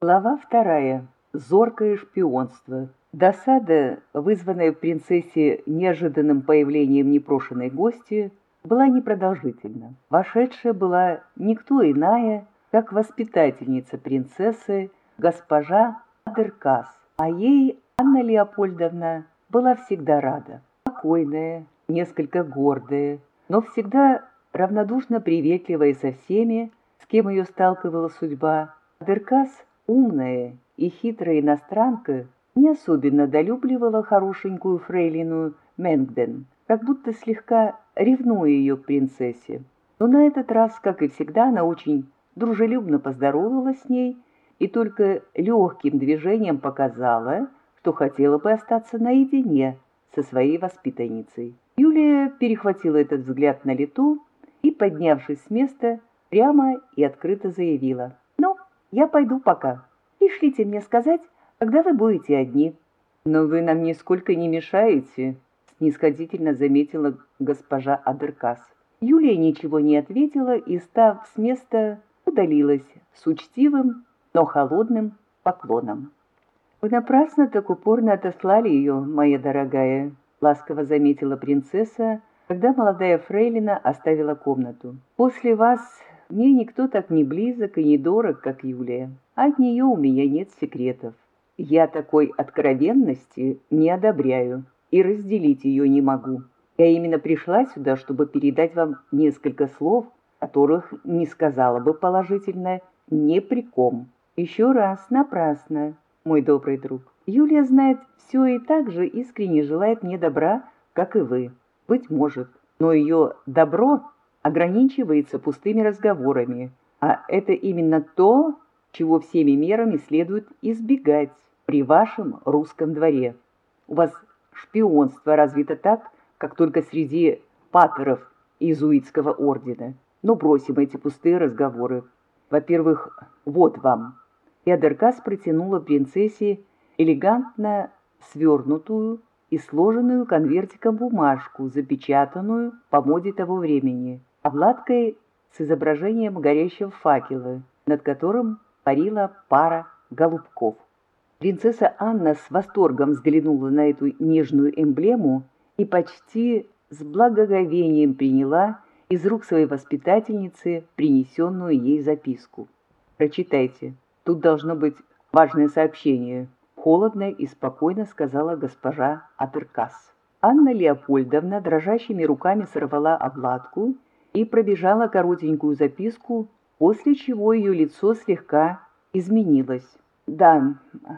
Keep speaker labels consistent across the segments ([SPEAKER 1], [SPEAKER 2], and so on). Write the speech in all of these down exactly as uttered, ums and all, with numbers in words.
[SPEAKER 1] Глава вторая. Зоркое шпионство. Досада, вызванная в принцессе неожиданным появлением непрошенной гости, была непродолжительна. Вошедшая была никто иная, как воспитательница принцессы, госпожа Адеркас, а ей Анна Леопольдовна была всегда рада. Спокойная, несколько гордая, но всегда равнодушно приветливая со всеми, с кем ее сталкивала судьба, Адеркас, умная и хитрая иностранка, не особенно долюбливала хорошенькую фрейлину Менгден, как будто слегка ревнуя ее к принцессе. Но на этот раз, как и всегда, она очень дружелюбно поздоровалась с ней и только легким движением показала, что хотела бы остаться наедине со своей воспитанницей. Юлия перехватила этот взгляд на лету и, поднявшись с места, прямо и открыто заявила: «Ну, я пойду пока. Пришлите мне сказать, когда вы будете одни». «Но вы нам нисколько не мешаете», — снисходительно заметила госпожа Адеркас. Юлия ничего не ответила и, став с места, удалилась с учтивым, но холодным поклоном. «Вы напрасно так упорно отослали ее, моя дорогая», — ласково заметила принцесса, когда молодая фрейлина оставила комнату. «После вас мне никто так не близок и не дорог, как Юлия. От нее у меня нет секретов. Я такой откровенности не одобряю и разделить ее не могу. Я именно пришла сюда, чтобы передать вам несколько слов, которых не сказала бы положительно ни при ком. Еще раз, напрасно, мой добрый друг. Юлия знает все и так же искренне желает мне добра, как и вы. Быть может, но ее добро ограничивается пустыми разговорами, а это именно то, чего всеми мерами следует избегать при вашем русском дворе. У вас шпионство развито так, как только среди патеров иезуитского ордена. Но бросим эти пустые разговоры. Во-первых, вот вам». И Адеркас протянула принцессе элегантно свернутую и сложенную конвертиком бумажку, запечатанную по моде того времени, обладкой с изображением горящего факела, над которым парила пара голубков. Принцесса Анна с восторгом взглянула на эту нежную эмблему и почти с благоговением приняла из рук своей воспитательницы принесенную ей записку. «Прочитайте, тут должно быть важное сообщение», — холодно и спокойно сказала госпожа Адеркас. Анна Леопольдовна дрожащими руками сорвала обладку и пробежала коротенькую записку, после чего ее лицо слегка изменилось. «Да,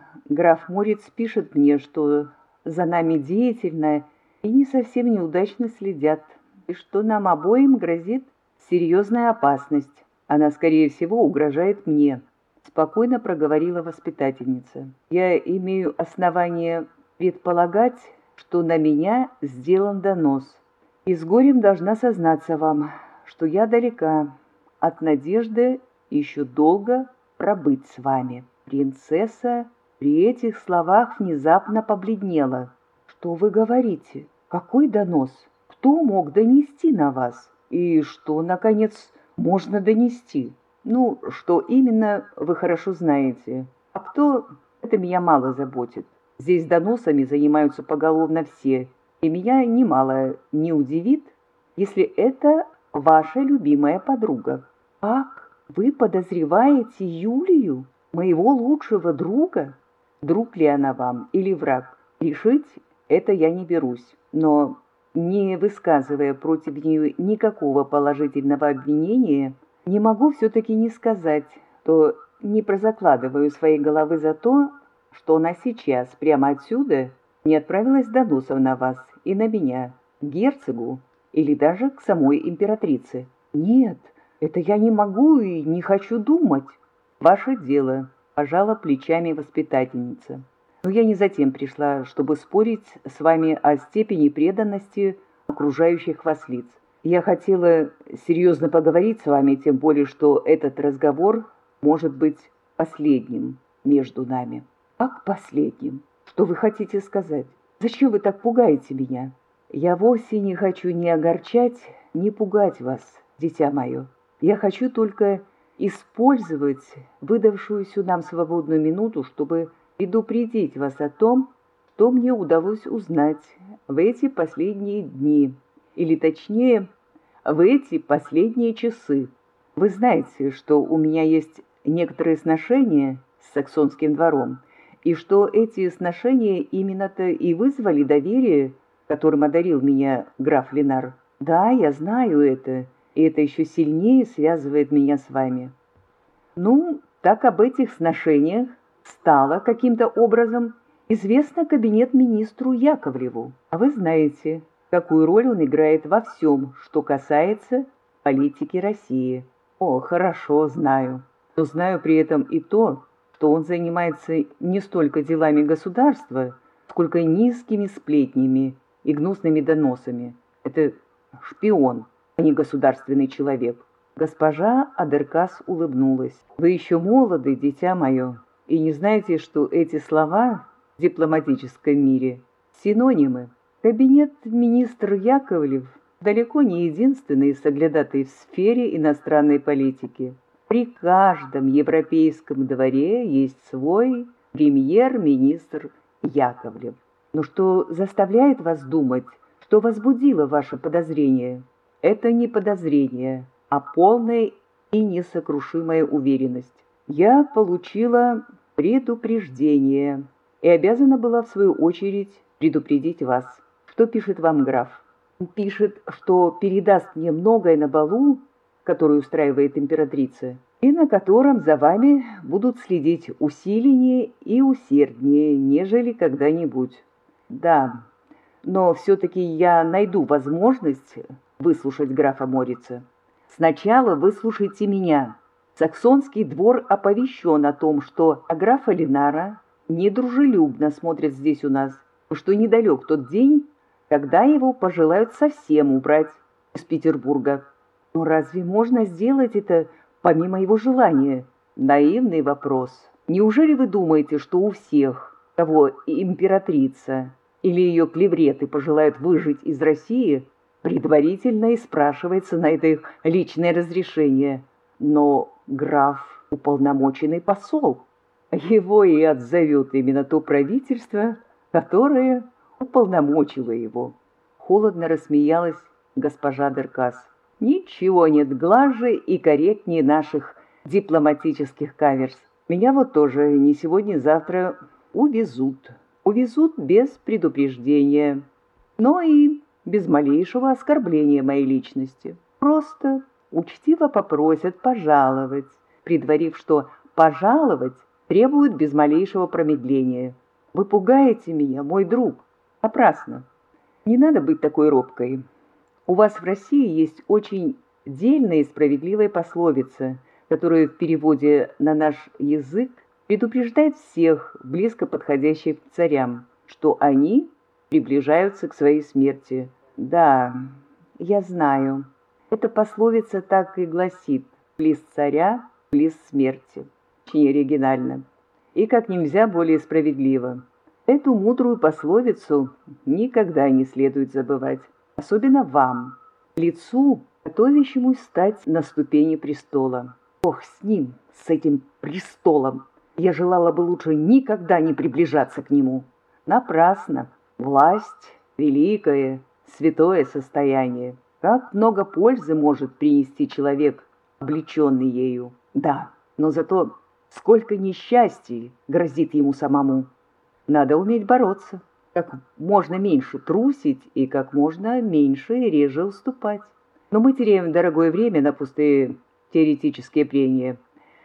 [SPEAKER 1] граф Морец пишет мне, что за нами деятельно и не совсем неудачно следят, и что нам обоим грозит серьезная опасность. Она, скорее всего, угрожает мне», — спокойно проговорила воспитательница. «Я имею основание предполагать, что на меня сделан донос, и с горем должна сознаться вам, что я далека от надежды еще долго пробыть с вами». Принцесса при этих словах внезапно побледнела. «Что вы говорите? Какой донос? Кто мог донести на вас? И что, наконец, можно донести? Ну, что именно, вы хорошо знаете. А кто, это меня мало заботит. Здесь доносами занимаются поголовно все, и меня немало не удивит, если это ваша любимая подруга». «Как? Вы подозреваете Юлию, моего лучшего друга? Друг ли она вам или враг? Решить это я не берусь, но, не высказывая против нее никакого положительного обвинения, не могу все-таки не сказать, то не прозакладываю своей головы за то, что она сейчас, прямо отсюда, не отправилась доносом на вас и на меня, к герцогу или даже к самой императрице». «Нет, это я не могу и не хочу думать». «Ваше дело», — пожала плечами воспитательница. «Но я не затем пришла, чтобы спорить с вами о степени преданности окружающих вас лиц. Я хотела серьезно поговорить с вами, тем более, что этот разговор может быть последним между нами». «Как последним? Что вы хотите сказать? Зачем вы так пугаете меня?» «Я вовсе не хочу ни огорчать, ни пугать вас, дитя мое. Я хочу только использовать выдавшуюся нам свободную минуту, чтобы предупредить вас о том, что мне удалось узнать в эти последние дни, или точнее, в эти последние часы. Вы знаете, что у меня есть некоторые сношения с саксонским двором, и что эти сношения именно-то и вызвали доверие, которым одарил меня граф Ленар. Да, я знаю это, и это еще сильнее связывает меня с вами. Ну, так об этих сношениях стало каким-то образом известно кабинет-министру Яковлеву. А вы знаете, какую роль он играет во всем, что касается политики России. О, хорошо, знаю. Но знаю при этом и то, что он занимается не столько делами государства, сколько низкими сплетнями и гнусными доносами. Это шпион, а не государственный человек. Госпожа Адеркас улыбнулась. Вы еще молоды, дитя мое, и не знаете, что эти слова в дипломатическом мире синонимы. Кабинет-министр Яковлев далеко не единственный соглядатый в сфере иностранной политики. При каждом европейском дворе есть свой премьер-министр Яковлев. Но что заставляет вас думать, что возбудило ваше подозрение? Это не подозрение, а полная и несокрушимая уверенность. Я получила предупреждение и обязана была, в свою очередь, предупредить вас. Что пишет вам граф? Он пишет, что передаст мне многое на балу, который устраивает императрица, и на котором за вами будут следить усиленнее и усерднее, нежели когда-нибудь. Да, но все-таки я найду возможность выслушать графа Морица. Сначала выслушайте меня. Саксонский двор оповещен о том, что графа Ленара недружелюбно смотрят здесь у нас, что недалек тот день, когда его пожелают совсем убрать из Петербурга. Но разве можно сделать это помимо его желания? Наивный вопрос. Неужели вы думаете, что у всех, кого императрица или ее клевреты пожелают выжить из России, предварительно и спрашивается на это их личное разрешение? Но граф — уполномоченный посол. Его и отзовет именно то правительство, которое уполномочила его. Холодно рассмеялась госпожа Деркас. Ничего нет глаже и корректнее наших дипломатических каверз. Меня вот тоже не сегодня-завтра увезут. Увезут без предупреждения, но и без малейшего оскорбления моей личности. Просто учтиво попросят пожаловать, предварив, что пожаловать требует без малейшего промедления. Вы пугаете меня, мой друг. Напрасно. Не надо быть такой робкой. У вас в России есть очень дельная и справедливая пословица, которая в переводе на наш язык предупреждает всех близко подходящих к царям, что они приближаются к своей смерти. Да, я знаю. Эта пословица так и гласит: «Близ царя, близ смерти». Очень оригинально. И как нельзя более справедливо. Эту мудрую пословицу никогда не следует забывать. Особенно вам, лицу, готовящему стать на ступени престола. Ох, с ним, с этим престолом. Я желала бы лучше никогда не приближаться к нему. Напрасно. Власть — великое, святое состояние. Как много пользы может принести человек, облеченный ею. Да, но зато сколько несчастий грозит ему самому. Надо уметь бороться, как можно меньше трусить и как можно меньше и реже уступать. Но мы теряем дорогое время на пустые теоретические прения.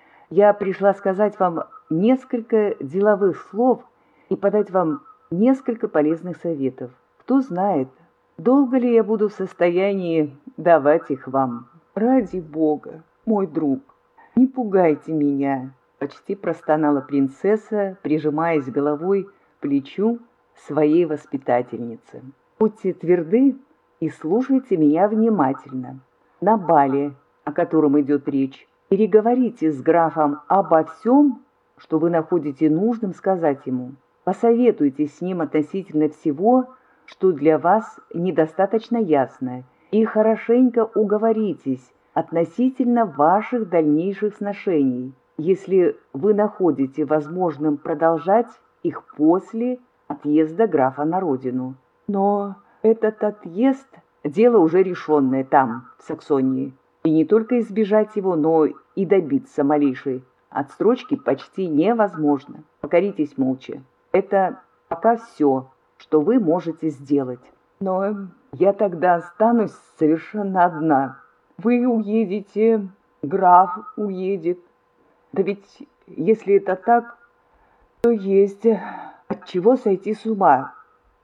[SPEAKER 1] Я пришла сказать вам несколько деловых слов и подать вам несколько полезных советов. Кто знает, долго ли я буду в состоянии давать их вам. Ради Бога, мой друг, не пугайте меня, почти простонала принцесса, прижимаясь головой к плечу своей воспитательницы. Будьте тверды и слушайте меня внимательно. На бале, о котором идет речь, переговорите с графом обо всем, что вы находите нужным сказать ему. Посоветуйтесь с ним относительно всего, что для вас недостаточно ясно, и хорошенько уговоритесь, относительно ваших дальнейших сношений, если вы находите возможным продолжать их после отъезда графа на родину. Но этот отъезд – дело уже решенное там, в Саксонии. И не только избежать его, но и добиться малейшей отсрочки почти невозможно. Покоритесь молча. Это пока все, что вы можете сделать. Но я тогда останусь совершенно одна. Вы уедете, граф уедет. Да ведь если это так, то есть от чего сойти с ума.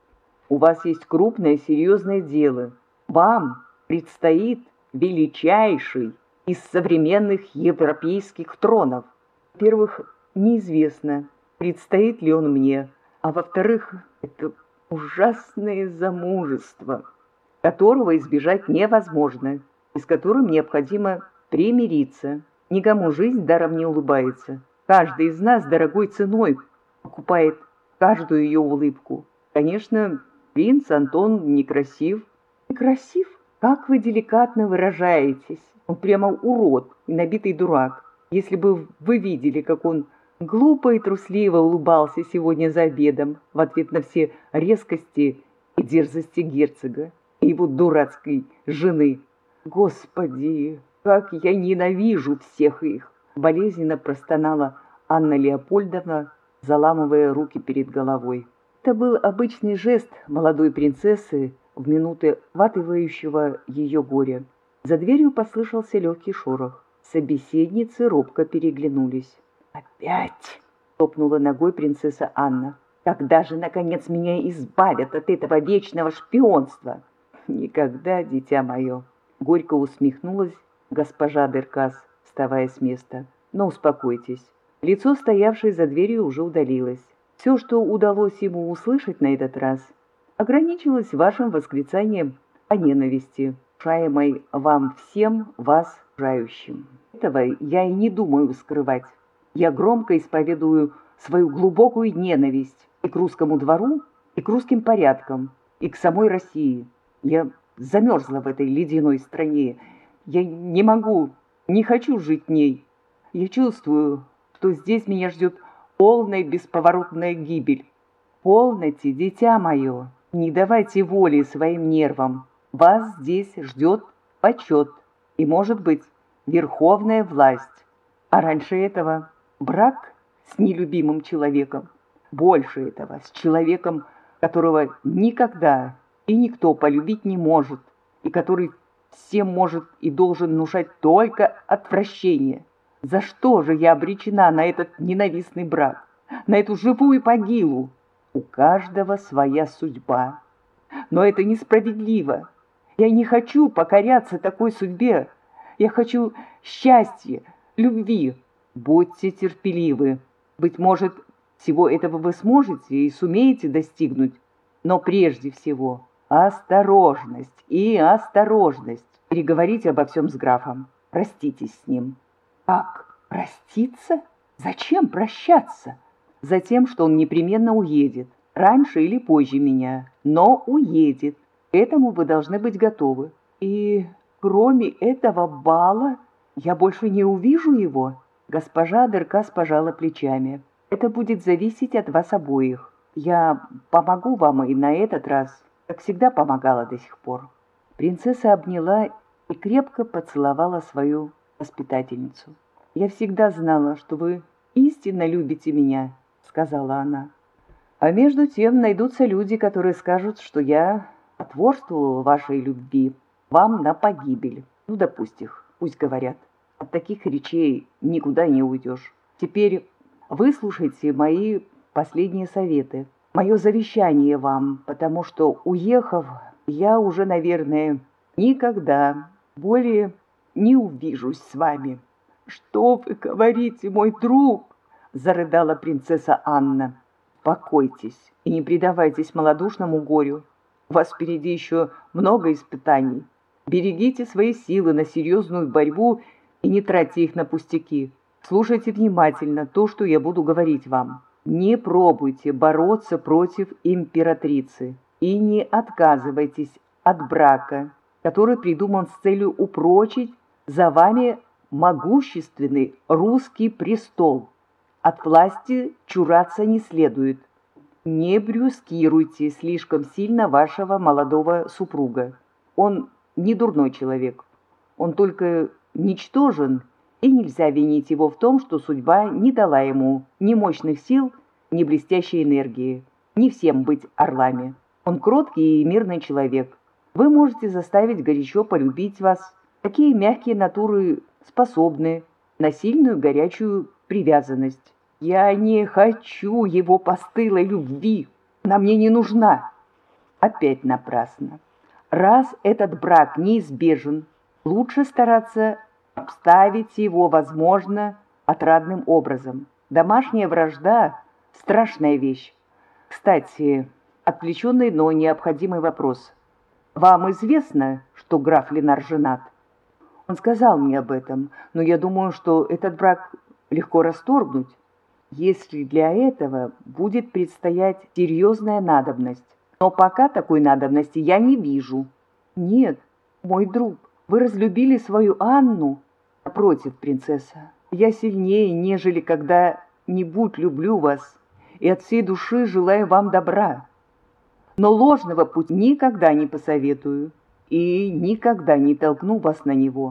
[SPEAKER 1] У вас есть крупное серьезное дело. Вам предстоит величайший из современных европейских тронов. Во-первых, неизвестно, предстоит ли он мне, а во-вторых, это ужасное замужество, которого избежать невозможно, и с которым необходимо примириться. Никому жизнь даром не улыбается. Каждый из нас дорогой ценой покупает каждую ее улыбку. Конечно, принц Антон некрасив. Некрасив? Как вы деликатно выражаетесь. Он прямо урод и набитый дурак. Если бы вы видели, как он глупо и трусливо улыбался сегодня за обедом в ответ на все резкости и дерзости герцога и его дурацкой жены. Господи, как я ненавижу всех их! Болезненно простонала Анна Леопольдовна, заламывая руки перед головой. Это был обычный жест молодой принцессы в минуты ватывающего ее горя. За дверью послышался легкий шорох. Собеседницы робко переглянулись. «Опять!» — топнула ногой принцесса Анна. «Когда же, наконец, меня избавят от этого вечного шпионства?» «Никогда, дитя мое!» — горько усмехнулась госпожа Деркас, вставая с места. «Но успокойтесь». Лицо, стоявшее за дверью, уже удалилось. Все, что удалось ему услышать на этот раз, ограничилось вашим восклицанием о ненависти, внушаемой вам всем вас окружающим. Этого я и не думаю скрывать. Я громко исповедую свою глубокую ненависть и к русскому двору, и к русским порядкам, и к самой России. Я замерзла в этой ледяной стране. Я не могу, не хочу жить в ней. Я чувствую, что здесь меня ждет полная бесповоротная гибель. Полноте, дитя мое, не давайте воли своим нервам. Вас здесь ждет почет и, может быть, верховная власть. А раньше этого брак с нелюбимым человеком. Больше этого с человеком, которого никогда и никто полюбить не может, и который всем может и должен внушать только отвращение. За что же я обречена на этот ненавистный брак, на эту живую могилу? У каждого своя судьба. Но это несправедливо. Я не хочу покоряться такой судьбе. Я хочу счастья, любви. Будьте терпеливы. Быть может, всего этого вы сможете и сумеете достигнуть. Но прежде всего осторожность и осторожность. Переговорите обо всем с графом. Проститесь с ним. Как? Проститься? Зачем прощаться? Затем, что он непременно уедет. Раньше или позже меня. Но уедет. К этому вы должны быть готовы. И кроме этого бала я больше не увижу его. Госпожа Деркас пожала плечами. Это будет зависеть от вас обоих. Я помогу вам и на этот раз, как всегда помогала до сих пор. Принцесса обняла и крепко поцеловала свою воспитательницу. «Я всегда знала, что вы истинно любите меня», — сказала она. «А между тем найдутся люди, которые скажут, что я потворствовала вашей любви, вам на погибель. Ну, да пусть их, пусть говорят. От таких речей никуда не уйдешь. Теперь выслушайте мои последние советы, мое завещание вам, потому что, уехав, я уже, наверное, никогда более не увижусь с вами». «Что вы говорите, мой друг?» — зарыдала принцесса Анна. «Покойтесь и не предавайтесь малодушному горю. У вас впереди еще много испытаний. Берегите свои силы на серьезную борьбу и не тратьте их на пустяки. Слушайте внимательно то, что я буду говорить вам. Не пробуйте бороться против императрицы и не отказывайтесь от брака, который придуман с целью упрочить За вами могущественный русский престол. От власти чураться не следует. Не брюскируйте слишком сильно вашего молодого супруга. Он не дурной человек. Он только ничтожен, и нельзя винить его в том, что судьба не дала ему ни мощных сил, ни блестящей энергии. Не всем быть орлами. Он кроткий и мирный человек. Вы можете заставить горячо полюбить вас. Такие мягкие натуры способны на сильную горячую привязанность. Я не хочу его постылой любви. Она мне не нужна. Опять напрасно. Раз этот брак неизбежен, лучше стараться обставить его, возможно, отрадным образом. Домашняя вражда – страшная вещь. Кстати, отвлеченный, но необходимый вопрос. Вам известно, что граф Ленар женат? Он сказал мне об этом, но я думаю, что этот брак легко расторгнуть, если для этого будет предстоять серьезная надобность. Но пока такой надобности я не вижу. Нет, мой друг, вы разлюбили свою Анну. Напротив, принцесса, я сильнее, нежели когда-нибудь люблю вас, и от всей души желаю вам добра. Но ложного пути никогда не посоветую и никогда не толкну вас на него.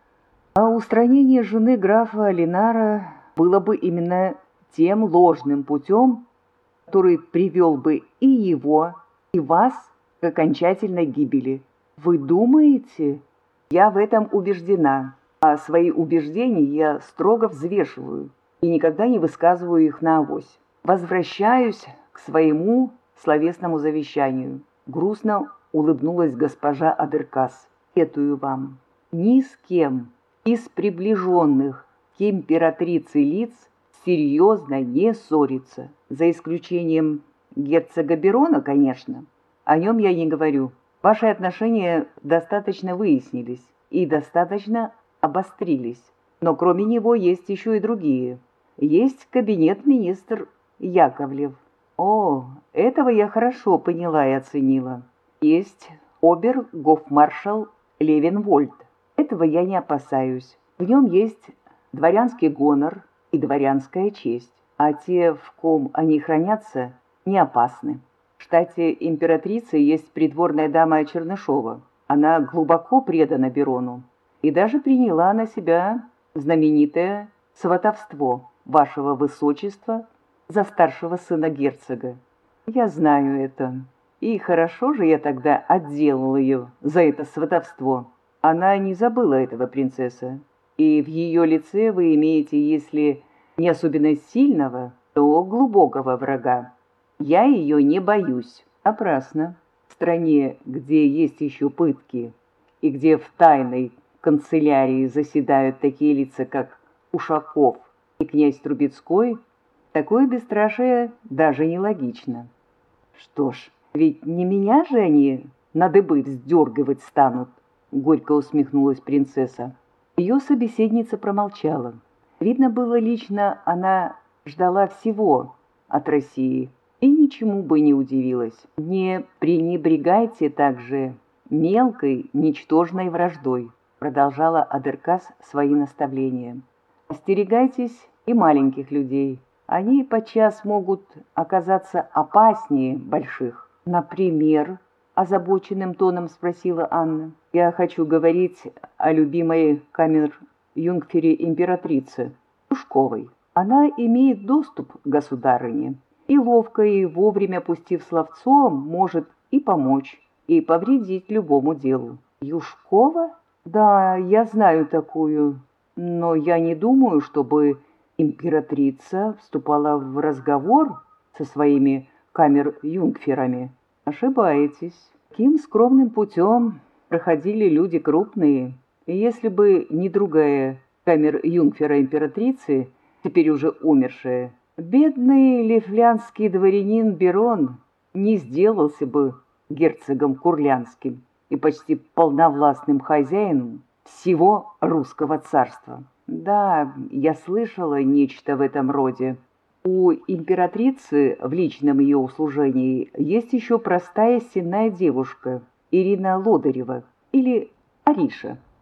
[SPEAKER 1] А устранение жены графа Ленара было бы именно тем ложным путем, который привел бы и его, и вас к окончательной гибели. Вы думаете? Я в этом убеждена, а свои убеждения я строго взвешиваю и никогда не высказываю их наавось. Возвращаюсь к своему словесному завещанию. Грустно улыбнулась госпожа Адеркас. Советую вам ни с кем из приближенных к императрице лиц серьезно не ссориться, за исключением герцога Берона, конечно. О нем я не говорю. Ваши отношения достаточно выяснились и достаточно обострились. Но кроме него есть еще и другие. Есть кабинет-министр Яковлев. О, этого я хорошо поняла и оценила. Есть обер-гофмаршал Левенвольд. Этого я не опасаюсь. В нем есть дворянский гонор и дворянская честь, а те, в ком они хранятся, не опасны. В штате императрицы есть придворная дама Чернышова. Она глубоко предана Берону и даже приняла на себя знаменитое сватовство вашего высочества за старшего сына герцога. Я знаю это. И хорошо же я тогда отделал ее за это сватовство. Она не забыла этого, принцесса. И в ее лице вы имеете, если не особенно сильного, то глубокого врага. Я ее не боюсь. Напрасно. В стране, где есть еще пытки, и где в тайной канцелярии заседают такие лица, как Ушаков и князь Трубецкой, такое бесстрашие даже нелогично. Что ж, ведь не меня же они на дыбы вздергивать станут, горько усмехнулась принцесса. Ее собеседница промолчала. Видно было, лично она ждала всего от России и ничему бы не удивилась. Не пренебрегайте также мелкой, ничтожной враждой, продолжала Адеркас свои наставления. Остерегайтесь и маленьких людей. Они подчас могут оказаться опаснее больших. Например, озабоченным тоном спросила Анна. Я хочу говорить о любимой камер-юнгфере императрицы, Пушковой. Она имеет доступ к государыне и ловко и вовремя пустив словцо, может и помочь, и повредить любому делу. Юшкова? Да, я знаю такую, но я не думаю, чтобы императрица вступала в разговор со своими камер-юнгферами. Ошибаетесь. Таким скромным путем проходили люди крупные, и если бы не другая камер-юнгфера императрицы, теперь уже умершая, бедный лифлянский дворянин Берон не сделался бы герцогом Курлянским и почти полновластным хозяином всего русского царства. Да, я слышала нечто в этом роде. У императрицы в личном ее услужении есть еще простая сенная девушка Ирина Лодырева или Ариша.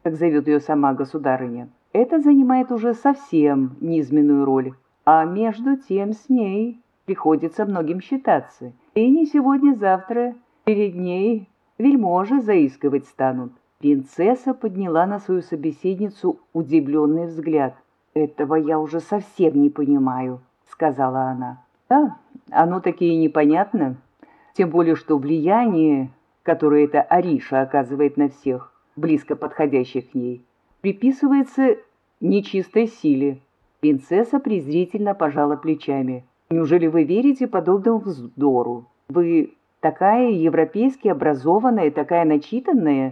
[SPEAKER 1] как зовет ее сама государыня, это занимает уже совсем низменную роль, а между тем с ней приходится многим считаться, и не сегодня-завтра перед ней вельможи заискивать станут. Принцесса подняла на свою собеседницу удивленный взгляд. «Этого я уже совсем не понимаю», — сказала она. «Да, оно таки и непонятно, тем более что влияние, которое эта Ариша оказывает на всех, близко подходящих к ней, приписывается нечистой силе». Принцесса презрительно пожала плечами. «Неужели вы верите подобному вздору? Вы такая европейски образованная, такая начитанная?»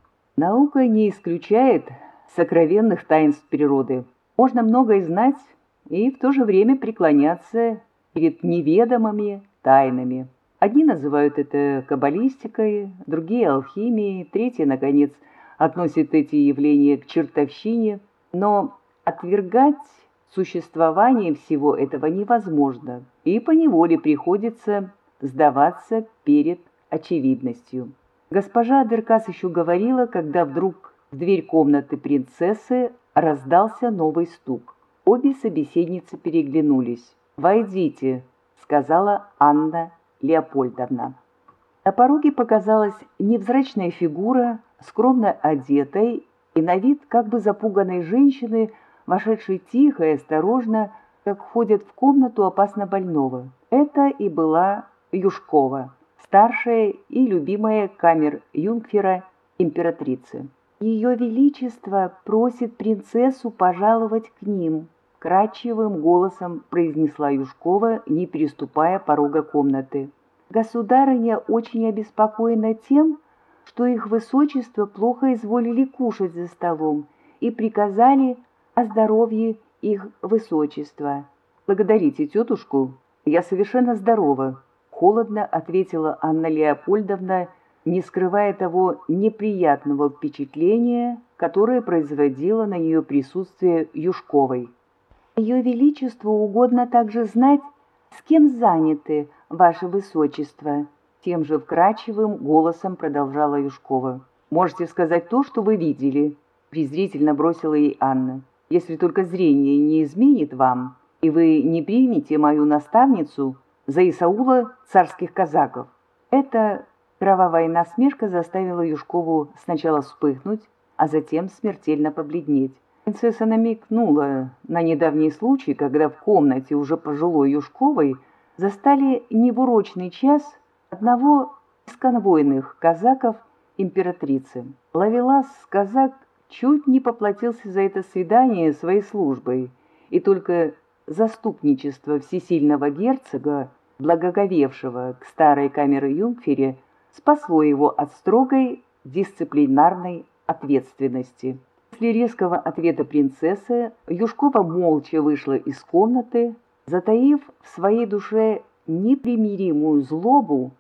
[SPEAKER 1] Наука не исключает сокровенных таинств природы. Можно многое знать и в то же время преклоняться перед неведомыми тайнами. Одни называют это каббалистикой, другие — алхимией, третьи, наконец, относят эти явления к чертовщине. Но отвергать существование всего этого невозможно, и поневоле приходится сдаваться перед очевидностью. Госпожа Деркас еще говорила, когда вдруг в дверь комнаты принцессы раздался новый стук. Обе собеседницы переглянулись. «Войдите», — сказала Анна Леопольдовна. На пороге показалась невзрачная фигура, скромно одетой и на вид как бы запуганной женщины, вошедшей тихо и осторожно, как входят в комнату опасно больного. Это и была Юшкова, старшая и любимая камер-юнгфера императрицы. «Ее Величество просит принцессу пожаловать к ним», — кратчевым голосом произнесла Юшкова, не переступая порога комнаты. «Государыня очень обеспокоена тем, что их высочество плохо изволили кушать за столом и приказали о здоровье их высочества». «Благодарите тетушку, я совершенно здорова», — холодно ответила Анна Леопольдовна, не скрывая того неприятного впечатления, которое производило на нее присутствие Юшковой. «Ее Величеству угодно также знать, с кем заняты, ваше высочество», — тем же вкрадчивым голосом продолжала Юшкова. «Можете сказать то, что вы видели», — презрительно бросила ей Анна. «Если только зрение не изменит вам, и вы не примете мою наставницу за Исаула царских казаков». Эта кровавая насмешка заставила Юшкову сначала вспыхнуть, а затем смертельно побледнеть. Принцесса намекнула на недавний случай, когда в комнате уже пожилой Юшковой застали не в урочный час одного из конвойных казаков императрицы. Ловелас, казак, чуть не поплатился за это свидание своей службой, и только заступничество всесильного герцога, благоговевшего к старой камере-юнгфере, спасло его от строгой дисциплинарной ответственности. После резкого ответа принцессы Юшкова молча вышла из комнаты, затаив в своей душе непримиримую злобу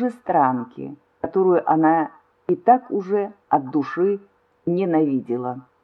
[SPEAKER 1] чужестранки, которую она и так уже от души ненавидела.